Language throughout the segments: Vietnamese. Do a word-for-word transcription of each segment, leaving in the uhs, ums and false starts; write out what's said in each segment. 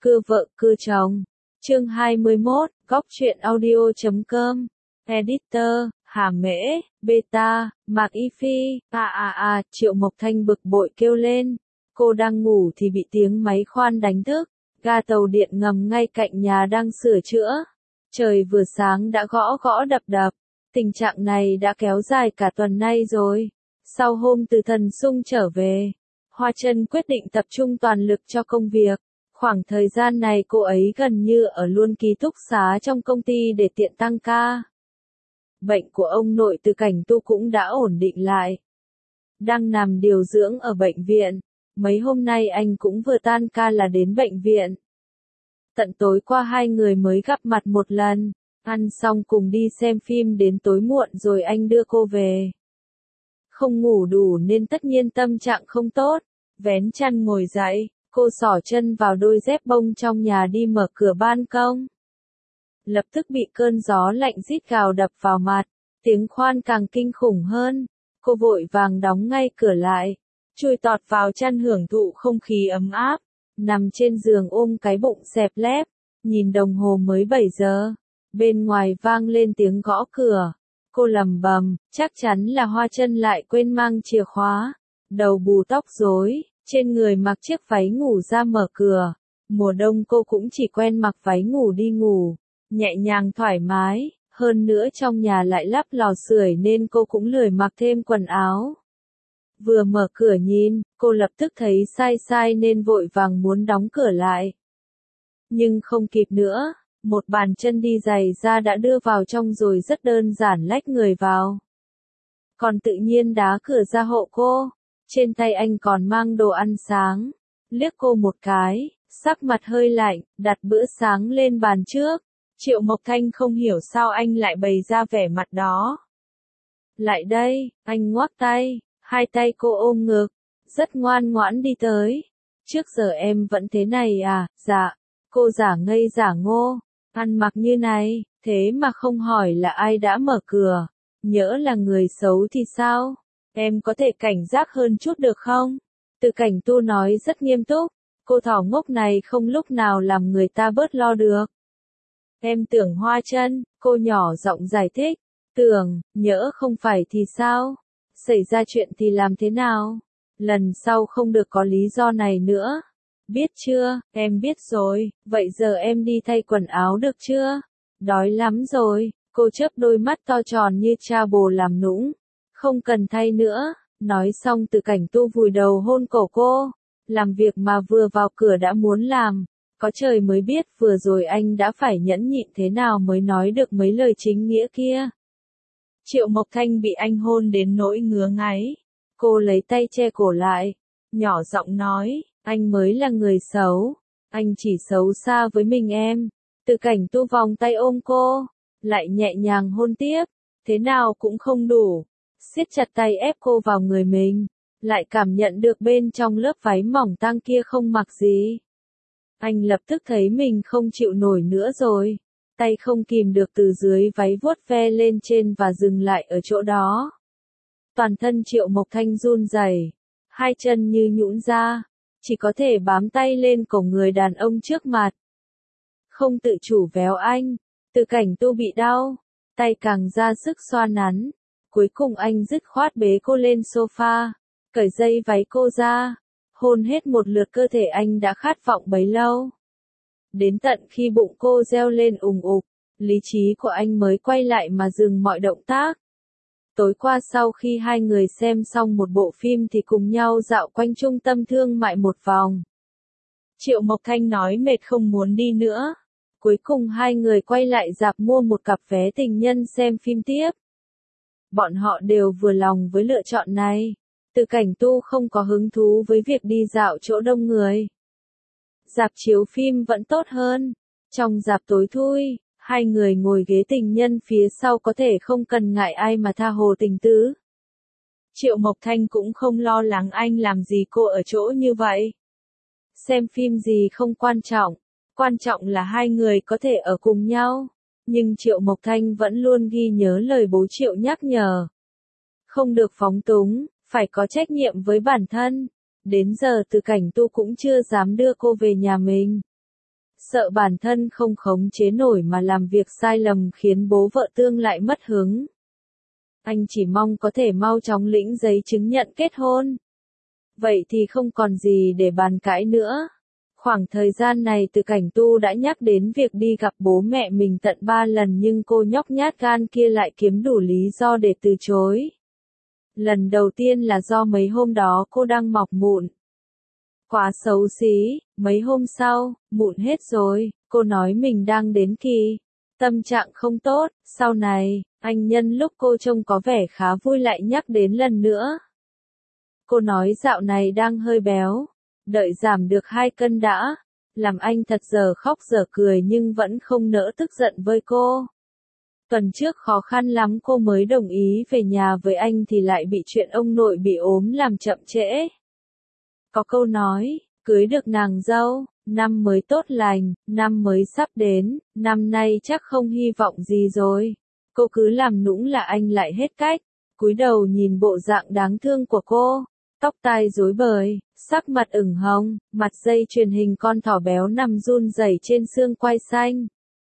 Cưa vợ cưa chồng. Chương hai mươi mốt, góc truyện audio chấm com. Editor, Hà Mễ, Beta, Mạc Y Phi, à à à, Triệu Mộc Thanh bực bội kêu lên. Cô đang ngủ thì bị tiếng máy khoan đánh thức. Ga tàu điện ngầm ngay cạnh nhà đang sửa chữa. Trời vừa sáng đã gõ gõ đập đập. Tình trạng này đã kéo dài cả tuần nay rồi. Sau hôm từ thần sung trở về, Hoa Trân quyết định tập trung toàn lực cho công việc. Khoảng thời gian này cô ấy gần như ở luôn ký túc xá trong công ty để tiện tăng ca. Bệnh của ông nội Từ Cảnh Tu cũng đã ổn định lại. Đang nằm điều dưỡng ở bệnh viện. Mấy hôm nay anh cũng vừa tan ca là đến bệnh viện. Tận tối qua hai người mới gặp mặt một lần. Ăn xong cùng đi xem phim đến tối muộn rồi anh đưa cô về. Không ngủ đủ nên tất nhiên tâm trạng không tốt. Vén chăn ngồi dậy, cô xỏ chân vào đôi dép bông trong nhà đi mở cửa ban công. Lập tức bị cơn gió lạnh rít gào đập vào mặt, tiếng khoan càng kinh khủng hơn. Cô vội vàng đóng ngay cửa lại, chui tọt vào chăn hưởng thụ không khí ấm áp, nằm trên giường ôm cái bụng xẹp lép, nhìn đồng hồ mới bảy giờ. Bên ngoài vang lên tiếng gõ cửa. Cô lầm bầm, chắc chắn là Hoa Trân lại quên mang chìa khóa. Đầu bù tóc rối, trên người mặc chiếc váy ngủ ra mở cửa. Mùa đông cô cũng chỉ quen mặc váy ngủ đi ngủ, nhẹ nhàng thoải mái, hơn nữa trong nhà lại lắp lò sưởi nên cô cũng lười mặc thêm quần áo. Vừa mở cửa nhìn, cô lập tức thấy sai sai nên vội vàng muốn đóng cửa lại. Nhưng không kịp nữa. Một bàn chân đi giày ra đã đưa vào trong rồi rất đơn giản lách người vào. Còn tự nhiên đá cửa ra hộ cô. Trên tay anh còn mang đồ ăn sáng. Liếc cô một cái, sắc mặt hơi lạnh, đặt bữa sáng lên bàn trước. Triệu Mộc Thanh không hiểu sao anh lại bày ra vẻ mặt đó. Lại đây, anh ngoắc tay, hai tay cô ôm ngực, rất ngoan ngoãn đi tới. Trước giờ em vẫn thế này à? Dạ. Cô giả ngây giả ngô. Ăn mặc như này, thế mà không hỏi là ai đã mở cửa. Nhỡ là người xấu thì sao? Em có thể cảnh giác hơn chút được không? Từ Cảnh Tu nói rất nghiêm túc. Cô thỏ ngốc này không lúc nào làm người ta bớt lo được. Em tưởng Hoa Trân, cô nhỏ giọng giải thích. Tưởng, nhỡ không phải thì sao? Xảy ra chuyện thì làm thế nào? Lần sau không được có lý do này nữa. Biết chưa, em biết rồi, vậy giờ em đi thay quần áo được chưa? Đói lắm rồi, cô chớp đôi mắt to tròn như cha bồ làm nũng. Không cần thay nữa, nói xong Từ Cảnh Tu vùi đầu hôn cổ cô. Làm việc mà vừa vào cửa đã muốn làm, có trời mới biết vừa rồi anh đã phải nhẫn nhịn thế nào mới nói được mấy lời chính nghĩa kia. Triệu Mộc Thanh bị anh hôn đến nỗi ngứa ngáy. Cô lấy tay che cổ lại, nhỏ giọng nói. Anh mới là người xấu, anh chỉ xấu xa với mình em. Từ Cảnh Tu vòng tay ôm cô, lại nhẹ nhàng hôn tiếp, thế nào cũng không đủ, siết chặt tay ép cô vào người mình, lại cảm nhận được bên trong lớp váy mỏng tang kia không mặc gì. Anh lập tức thấy mình không chịu nổi nữa rồi, tay không kìm được từ dưới váy vuốt ve lên trên và dừng lại ở chỗ đó. Toàn thân Triệu Mộc Thanh run rẩy, hai chân như nhũn ra. Chỉ có thể bám tay lên cổ người đàn ông trước mặt. Không tự chủ véo anh. Từ Cảnh Tu bị đau. Tay càng ra sức xoa nắn. Cuối cùng anh dứt khoát bế cô lên sofa. Cởi dây váy cô ra. Hôn hết một lượt cơ thể anh đã khát vọng bấy lâu. Đến tận khi bụng cô reo lên ùng ục. Lý trí của anh mới quay lại mà dừng mọi động tác. Tối qua sau khi hai người xem xong một bộ phim thì cùng nhau dạo quanh trung tâm thương mại một vòng. Triệu Mộc Thanh nói mệt không muốn đi nữa. Cuối cùng hai người quay lại rạp mua một cặp vé tình nhân xem phim tiếp. Bọn họ đều vừa lòng với lựa chọn này. Từ Cảnh Tu không có hứng thú với việc đi dạo chỗ đông người. Rạp chiếu phim vẫn tốt hơn. Trong rạp tối thui. Hai người ngồi ghế tình nhân phía sau có thể không cần ngại ai mà tha hồ tình tứ. Triệu Mộc Thanh cũng không lo lắng anh làm gì cô ở chỗ như vậy. Xem phim gì không quan trọng, quan trọng là hai người có thể ở cùng nhau. Nhưng Triệu Mộc Thanh vẫn luôn ghi nhớ lời bố Triệu nhắc nhở. Không được phóng túng, phải có trách nhiệm với bản thân. Đến giờ Từ Cảnh Tu cũng chưa dám đưa cô về nhà mình. sợ bản thân không khống chế nổi mà làm việc sai lầm khiến bố vợ tương lại mất hứng. Anh chỉ mong có thể mau chóng lĩnh giấy chứng nhận kết hôn. Vậy thì không còn gì để bàn cãi nữa. Khoảng thời gian này Từ Cảnh Tu đã nhắc đến việc đi gặp bố mẹ mình tận ba lần nhưng cô nhóc nhát gan kia lại kiếm đủ lý do để từ chối. Lần đầu tiên là do mấy hôm đó cô đang mọc mụn. Quá xấu xí, mấy hôm sau, mụn hết rồi, cô nói mình đang đến kỳ. Tâm trạng không tốt, sau này, anh nhân lúc cô trông có vẻ khá vui lại nhắc đến lần nữa. Cô nói dạo này đang hơi béo, đợi giảm được hai cân đã, làm anh thật giờ khóc giờ cười nhưng vẫn không nỡ tức giận với cô. Tuần trước khó khăn lắm cô mới đồng ý về nhà với anh thì lại bị chuyện ông nội bị ốm làm chậm trễ. Có câu nói, cưới được nàng dâu, năm mới tốt lành, năm mới sắp đến, năm nay chắc không hy vọng gì rồi. Cô cứ làm nũng là anh lại hết cách, cúi đầu nhìn bộ dạng đáng thương của cô, tóc tai rối bời, sắc mặt ửng hồng, mặt dây chuyền hình con thỏ béo nằm run rẩy trên xương quai xanh.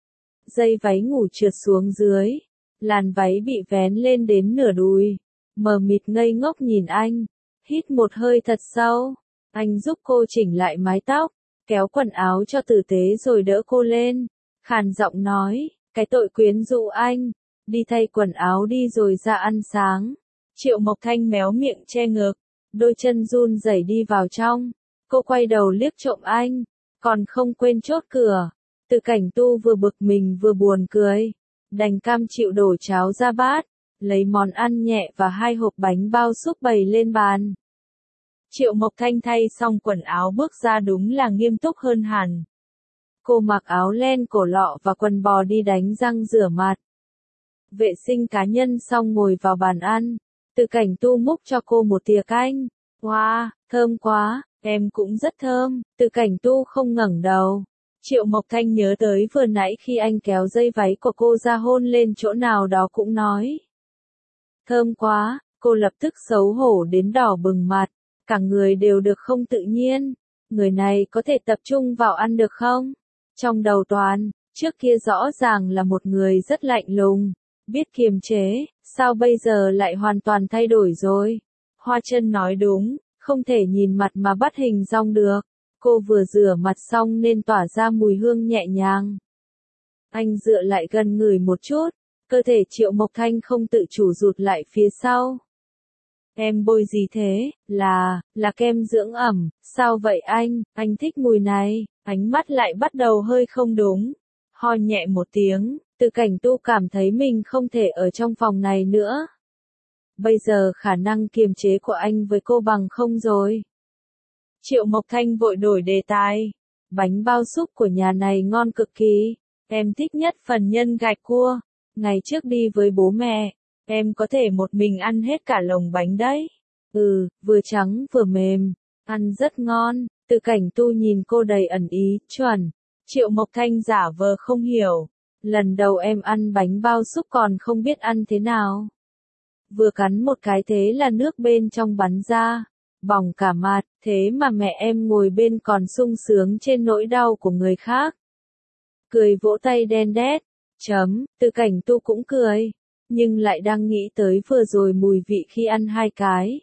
Dây váy ngủ trượt xuống dưới, làn váy bị vén lên đến nửa đùi, mờ mịt ngây ngốc nhìn anh, hít một hơi thật sâu, anh giúp cô chỉnh lại mái tóc, kéo quần áo cho tử tế rồi đỡ cô lên, khàn giọng nói, cái tội quyến rũ anh, đi thay quần áo đi rồi ra ăn sáng. Triệu Mộc Thanh méo miệng che ngực, đôi chân run rẩy đi vào trong, cô quay đầu liếc trộm anh, còn không quên chốt cửa. Từ Cảnh Tu vừa bực mình vừa buồn cười, đành cam chịu đổ cháo ra bát, lấy món ăn nhẹ và hai hộp bánh bao súp bày lên bàn. Triệu Mộc Thanh thay xong quần áo bước ra đúng là nghiêm túc hơn hẳn. Cô mặc áo len cổ lọ và quần bò đi đánh răng rửa mặt. Vệ sinh cá nhân xong ngồi vào bàn ăn, Từ Cảnh Tu múc cho cô một thìa canh. Wow, thơm quá, em cũng rất thơm. Từ Cảnh Tu không ngẩng đầu. Triệu Mộc Thanh nhớ tới vừa nãy khi anh kéo dây váy của cô ra hôn lên chỗ nào đó cũng nói. Thơm quá, cô lập tức xấu hổ đến đỏ bừng mặt, cả người đều được không tự nhiên. Người này có thể tập trung vào ăn được không? Trong đầu Toàn, trước kia rõ ràng là một người rất lạnh lùng, biết kiềm chế, sao bây giờ lại hoàn toàn thay đổi rồi? Hoa Chân nói đúng, không thể nhìn mặt mà bắt hình dong được. Cô vừa rửa mặt xong nên tỏa ra mùi hương nhẹ nhàng. Anh dựa lại gần ngửi một chút, cơ thể Triệu Mộc Thanh không tự chủ rụt lại phía sau. Em bôi gì thế? Là, là kem dưỡng ẩm, sao vậy anh, anh thích mùi này, ánh mắt lại bắt đầu hơi không đúng. Ho nhẹ một tiếng, Từ Cảnh Tu cảm thấy mình không thể ở trong phòng này nữa. Bây giờ khả năng kiềm chế của anh với cô bằng không rồi. Triệu Mộc Thanh vội đổi đề tài. Bánh bao súp của nhà này ngon cực kỳ. Em thích nhất phần nhân gạch cua. Ngày trước đi với bố mẹ, em có thể một mình ăn hết cả lồng bánh đấy. Ừ, vừa trắng vừa mềm, ăn rất ngon. Từ Cảnh Tu nhìn cô đầy ẩn ý, chuẩn. Triệu Mộc Thanh giả vờ không hiểu. Lần đầu em ăn bánh bao súp còn không biết ăn thế nào. Vừa cắn một cái thế là nước bên trong bắn ra. Bỏng cả mặt, thế mà mẹ em ngồi bên còn sung sướng trên nỗi đau của người khác. Cười vỗ tay đen đét, chấm, Từ Cảnh Tu cũng cười, nhưng lại đang nghĩ tới vừa rồi mùi vị khi ăn hai cái.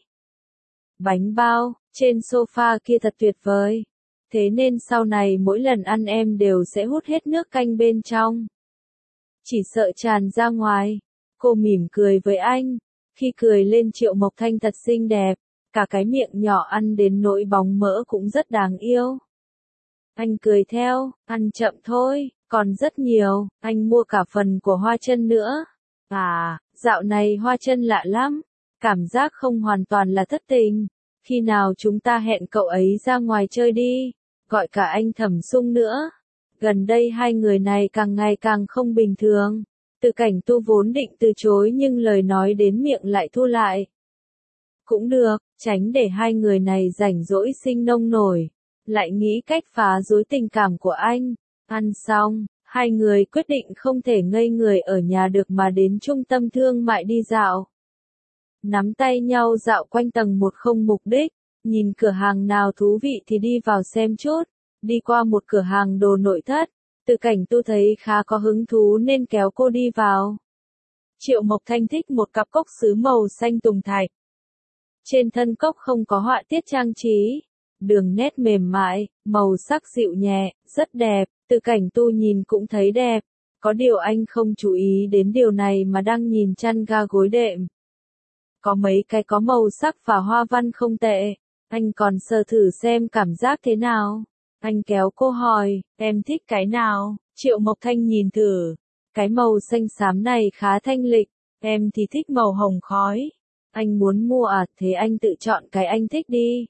Bánh bao, trên sofa kia thật tuyệt vời. Thế nên sau này mỗi lần ăn em đều sẽ hút hết nước canh bên trong. Chỉ sợ tràn ra ngoài. Cô mỉm cười với anh, khi cười lên Triệu Mộc Thanh thật xinh đẹp. Cả cái miệng nhỏ ăn đến nỗi bóng mỡ cũng rất đáng yêu. Anh cười theo, ăn chậm thôi, còn rất nhiều, anh mua cả phần của Hoa Chân nữa. À, dạo này Hoa Chân lạ lắm, cảm giác không hoàn toàn là thất tình. Khi nào chúng ta hẹn cậu ấy ra ngoài chơi đi, gọi cả anh Thẩm Sung nữa. Gần đây hai người này càng ngày càng không bình thường. Từ Cảnh Tu vốn định từ chối nhưng lời nói đến miệng lại thu lại. Cũng được, tránh để hai người này rảnh rỗi sinh nông nổi, lại nghĩ cách phá rối tình cảm của anh. Ăn xong, hai người quyết định không thể ngây người ở nhà được mà đến trung tâm thương mại đi dạo. Nắm tay nhau dạo quanh tầng một không mục đích, nhìn cửa hàng nào thú vị thì đi vào xem chút. Đi qua một cửa hàng đồ nội thất, Từ Cảnh Tu thấy khá có hứng thú nên kéo cô đi vào. Triệu Mộc Thanh thích một cặp cốc sứ màu xanh tùng thạch. Trên thân cốc không có họa tiết trang trí, đường nét mềm mại, màu sắc dịu nhẹ, rất đẹp, Từ Cảnh Tu nhìn cũng thấy đẹp. Có điều anh không chú ý đến điều này mà đang nhìn chăn ga gối đệm. Có mấy cái có màu sắc và hoa văn không tệ, anh còn sờ thử xem cảm giác thế nào. Anh kéo cô hỏi, em thích cái nào? Triệu Mộc Thanh nhìn thử, cái màu xanh xám này khá thanh lịch, em thì thích màu hồng khói. Anh muốn mua à, thế anh tự chọn cái anh thích đi.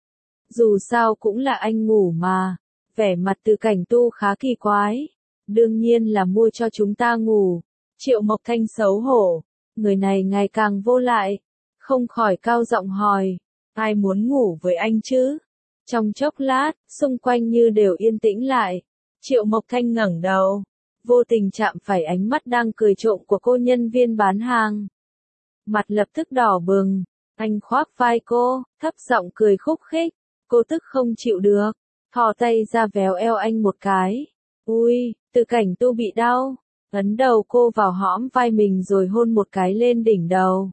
Dù sao cũng là anh ngủ mà. Vẻ mặt Từ Cảnh Tu khá kỳ quái. Đương nhiên là mua cho chúng ta ngủ. Triệu Mộc Thanh xấu hổ. Người này ngày càng vô lại. Không khỏi cao giọng hỏi. Ai muốn ngủ với anh chứ? Trong chốc lát, xung quanh như đều yên tĩnh lại. Triệu Mộc Thanh ngẩng đầu. Vô tình chạm phải ánh mắt đang cười trộm của cô nhân viên bán hàng. Mặt lập tức đỏ bừng. Anh khoác vai cô, thấp giọng cười khúc khích. Cô tức không chịu được. Thò tay ra véo eo anh một cái. Ui, Từ Cảnh Tu bị đau. Ấn đầu cô vào hõm vai mình rồi hôn một cái lên đỉnh đầu.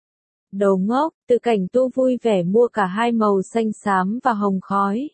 Đồ ngốc, Từ Cảnh Tu vui vẻ mua cả hai màu xanh xám và hồng khói.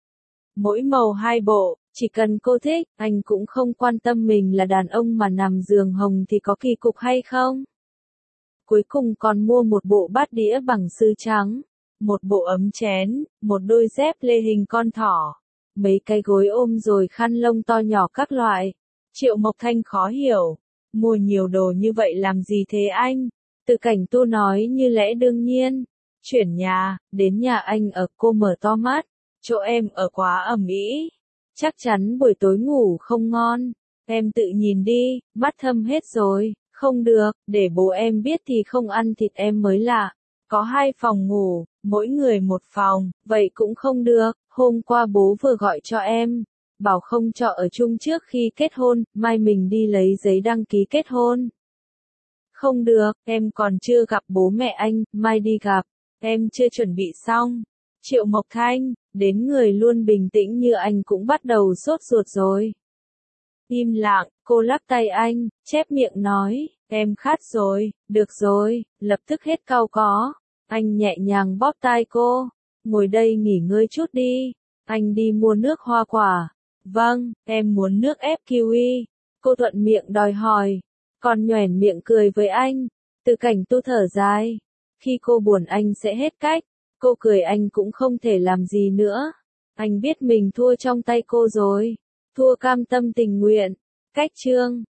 Mỗi màu hai bộ, chỉ cần cô thích, anh cũng không quan tâm mình là đàn ông mà nằm giường hồng thì có kỳ cục hay không. Cuối cùng còn mua một bộ bát đĩa bằng sứ trắng, một bộ ấm chén, một đôi dép lê hình con thỏ, mấy cái gối ôm rồi khăn lông to nhỏ các loại. Triệu Mộc Thanh khó hiểu, mua nhiều đồ như vậy làm gì thế anh? Từ Cảnh Tu nói như lẽ đương nhiên. Chuyển nhà, đến nhà anh ở, cô mở to mắt. Chỗ em ở quá ầm ĩ, chắc chắn buổi tối ngủ không ngon. Em tự nhìn đi, mắt thâm hết rồi. Không được, để bố em biết thì không ăn thịt em mới lạ. Có hai phòng ngủ, mỗi người một phòng, vậy cũng không được. Hôm qua bố vừa gọi cho em, bảo không cho ở chung trước khi kết hôn, mai mình đi lấy giấy đăng ký kết hôn. Không được, em còn chưa gặp bố mẹ anh, mai đi gặp, em chưa chuẩn bị xong. Triệu Mộc Thanh, đến người luôn bình tĩnh như anh cũng bắt đầu sốt ruột rồi. Im lặng, cô lắc tay anh, chép miệng nói, em khát rồi, được rồi, lập tức hết cau có. Anh nhẹ nhàng bóp tai cô, ngồi đây nghỉ ngơi chút đi, anh đi mua nước hoa quả. Vâng, em muốn nước ép kiwi. Cô thuận miệng đòi hỏi, còn nhoẻn miệng cười với anh. Từ Cảnh Tu thở dài, khi cô buồn anh sẽ hết cách, cô cười anh cũng không thể làm gì nữa. Anh biết mình thua trong tay cô rồi, thua cam tâm tình nguyện. Cách chương